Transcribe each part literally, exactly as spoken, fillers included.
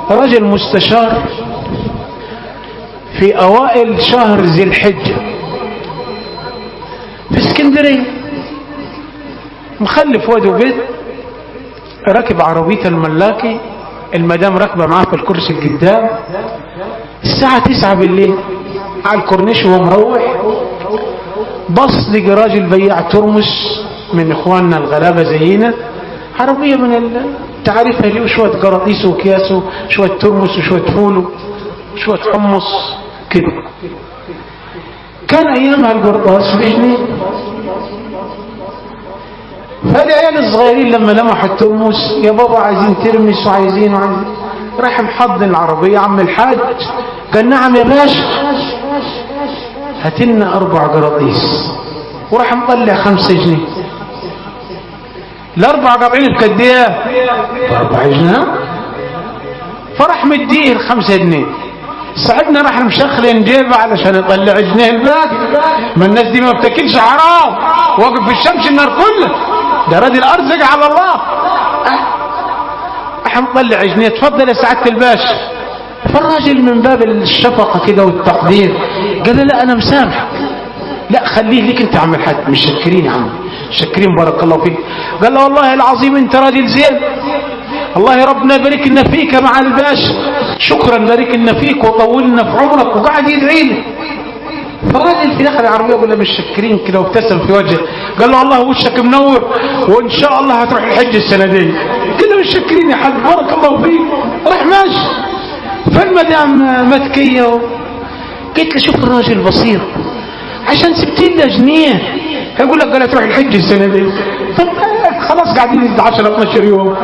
رجل مستشار في أوائل شهر ذي الحجة في اسكندرية، مخلف واد وبيت، راكب عربية الملاكي، المدام راكبة معاه في الكرسي القدام، الساعة تسعة بالليل على الكورنيش وهو مروح، بص لقى راجل بياع ترمس من اخواننا الغلابة زينا، عربية من التعريفة ليه، وشوية قراطيس وكياس وشوية ترمس وشوية فول وشوية حمص كده. كان ايامها القرطاس بجنيه، فالعيال الصغيرين لما لمحوا الترمس يا بابا عايزين ترمس وعايزين وعايزين، راح محضن العربية عم الحاج، قال نعم يا باشا هاتلنا اربع قراطيس، وراح مطلع خمسة جنيه. الاربع قاطعين بقد ايه؟ باربع جنيه. فرح مديه الخمسة جنيه، صاحبنا راح مشخلين جيبه علشان يطلع جنيه الباقي، ما الناس دي ما بتاكلش حرام، واقف في الشمس النار كله، ده راجل ارزق على الله. راح مطلع جنيه، تفضل يا سعاده الباشا. فالراجل من باب الشفقه كده والتقدير قال له لا انا مسامحك، لا خليه ليك انت يا عم الحاج، مش شاكرين يا عم، شاكرين بارك الله فيك. قال له والله العظيم انت راجل زين، الله ربنا يبارك لنا فيك مع الباشا، شكرا بارك لنا فيك وطولنا في عمرك، وقعد يدعي له. فالراجل في داخل العربيه يقول له مش شاكرين كده، وابتسم في وجهه، قال له والله وشك منور وان شاء الله هتروح الحج السنه دي. كده مش شاكرين يا حاج بارك الله فيك، راح ماشي. فالمدام متكيه قلت له شوف الراجل بصير، عشان سبت له جنيه هيقول لك قال تروح الحج السنه دي، طب خلاص قاعدين عشرة اثناشر يوم.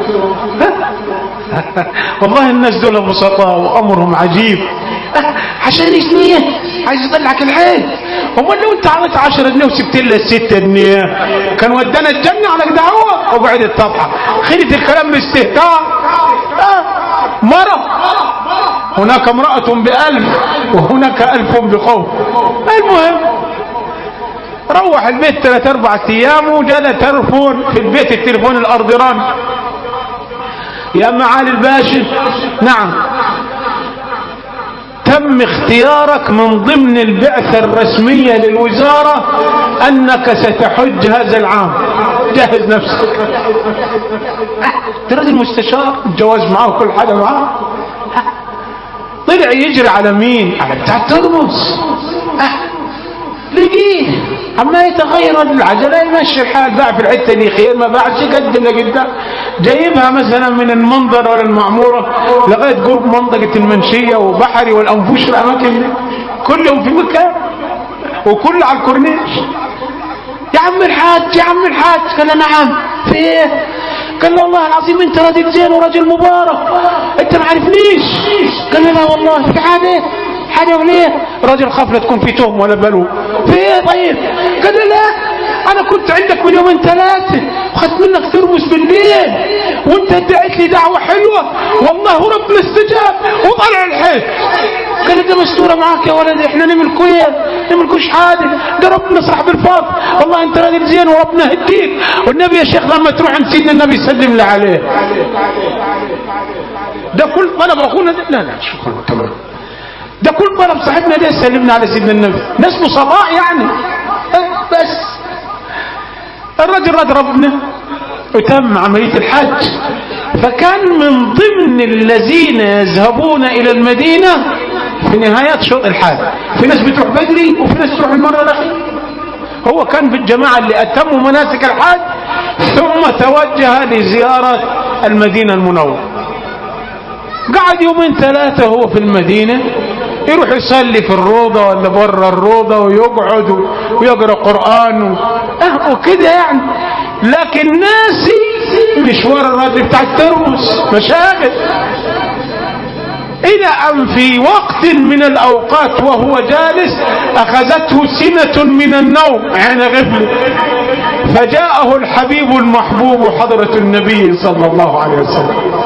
والله الناس دول بسطاء وامرهم عجيب، عشان جنيه عايز يطلعك الحج. امال لو انت عملت عشرة جنيه وسبت له ستة جنيه كان ودانا الجنه على كده هو، وقعد الطبعه خلت الكلام باستهتار. مرة هناك امرأة بألف وهناك ألف بخوف. المهم روح البيت ثلاث اربع ايام وجاء تلفون في البيت، التلفون الارضران، يا معالي الباشا نعم تم اختيارك من ضمن البعثة الرسمية للوزارة انك ستحج هذا العام، جهز نفسك. ترى المستشار الجواز معه كل حاجة معه، طلع يجري على مين؟ على بتاع الترمس. لقيه عما يتغير العجله يمشي الحال، باع في الحته دي خير، ما باعش قدم لقدام، جايبها مثلا من المنظر ولا المعموره لغايه قرب منطقه المنشيه وبحري والانفوش، الاماكن دي كلهم في مكان وكله على الكورنيش. يا عم الحاج يا عم الحاج، قال له نعم في ايه؟ قال له والله العظيم انت راجل زين وراجل مبارك، انت ما عرفنيش. قال له لا والله في حاجه حاجه وليه؟ راجل خاف لا تكون في تهم ولا بلو. في ايه طيب؟ قال له لا انا كنت عندك من يومين ثلاثه وخدت منك ترمس بالليل وانت ادعيت لي دعوه حلوه والله ربنا استجاب وطلع الحج. قال له ده مستوره معاك يا ولدي، احنا نملكوا ايه؟ نملكوش حاجه، ده ربنا صاحب الفضل، والله انت راجل زين وربنا هديك. والنبي يا شيخ لما تروح عند سيدنا النبي سلم لي عليه. ده كل طلب اخونا ده، لا لا شكرا تمام، ده كل طلب صاحبنا ده سلمنا على سيدنا النبي، ناس بسطاء يعني. بس الرجل رد ربنا وتم عملية الحج. فكان من ضمن الذين يذهبون إلى المدينة في نهايات شوط الحج، في ناس بتروح بدري وفي ناس تروح المرة الأخيرة. هو كان في الجماعة اللي أتموا مناسك الحج ثم توجه لزيارة المدينة المنورة. قعد يومين ثلاثة هو في المدينة، يروح يصلي في الروضة ولا بره الروضة ويقعد ويقرأ قرآن وكده يعني، لكن ناسي مشوار الراجل بتاع الترمس مشاغل. إلى أن في وقت من الأوقات وهو جالس أخذته سنة من النوم عين غفله، فجاءه الحبيب المحبوب حضرة النبي صلى الله عليه وسلم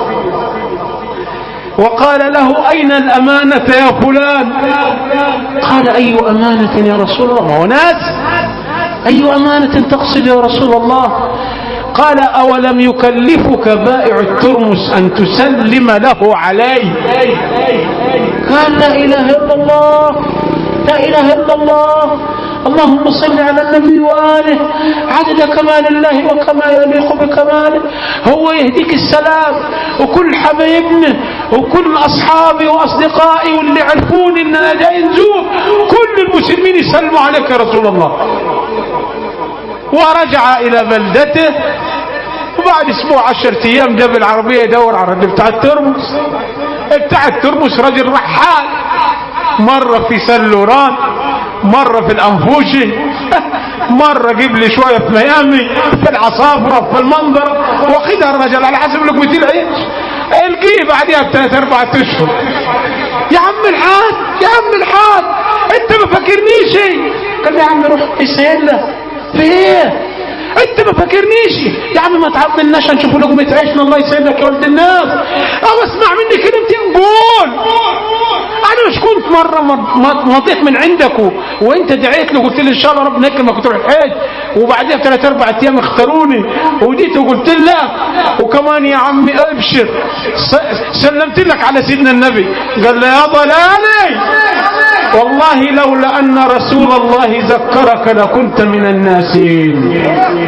وقال له أين الأمانة يا فلان؟ قال أي أمانة يا رسول الله؟ ما هو ناس، أي أمانة تقصد يا رسول الله؟ قال أولم يكلفك بائع الترمس أن تسلم له عليه؟ قال لا إله إلا الله، لا إله إلا الله. اللهم صل على النبي وآله عدد كمال الله وكما يليق بكماله. هو يهديك السلام، وكل حبايبنا وكل أصحابي وأصدقائي واللي يعرفوني إن أنا جاي نزور كل المسلمين يسلموا عليك يا رسول الله. ورجع إلى بلدته، وبعد أسبوع عشرة أيام جاب العربية يدور على الرجل بتاع الترمس. بتاع الترمس رجل رحال، مرة في سلوران، مرة في الأنفوشي، مرة جيب لي شوية في ميامي، في العصافرة، في المنظر، واخدها الرجل على حسب لقمة العيش. القيه بعدها بثلاث أربعة أشهر. يا عم الحاج، يا عم الحاج، أنت ما فاكرنيش؟ قال لي يا عم روح اسأله في إيه؟ أنت ما فاكرنيش؟ يا عم ما تعبناش نشوف لقمة عيشنا، الله يسعدك يا ولد الناس. أو اسمع مني كلمتين قول. أنا مش كنت مرة مضيت من عندك و... وأنت دعيت له قلت لي إن شاء الله ربنا يكرمك وتروح الحج، وبعدها بثلاث أربع أيام اختاروني وجيت وقلت له وكمان يا عمي أبشر سلمت لك على سيدنا النبي. قال لي يا ضلالي والله لولا أن رسول الله ذكرك لكنت من الناسين.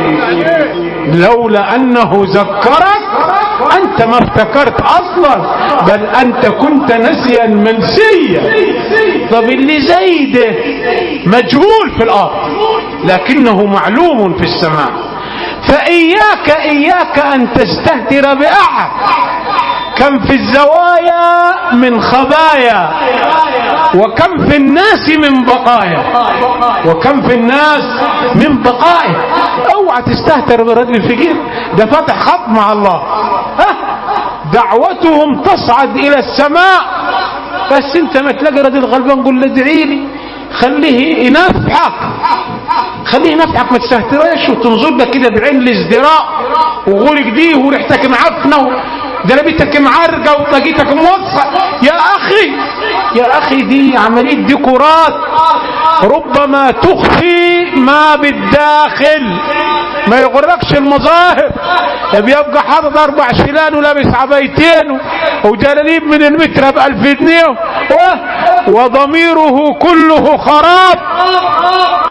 لولا أنه ذكرك أنت ما افتكرت أصلا، بل أنت كنت نسيا منسيا. طب اللي زي ده مجهول في الأرض لكنه معلوم في السماء. فإياك إياك أن تستهتر بأحد. كم في الزوايا من خبايا، وكم في الناس من بقايا، وكم في الناس من بقايا. اوعى تستهتر برجل فقير، ده فتح خط مع الله. ها دعوتهم تصعد الى السماء، بس انت ما تلاقي رجل غلبان قول له ادعي لي، خليه ينفعك، خليه ينفعك، ما تستهترش وتنظر لك كده بعين الازدراء وغورك دي وريحتك معفنه جلبيتك معرقه وطاقيتك موصى. يا اخي يا اخي دي عمليه ديكورات، ربما تخفي ما بالداخل. ما يغركش المظاهر. بيبقى حاطط اربع شلان ولابس عبايتين وجلاليب من المتر بألف جنيه وضميره كله خراب.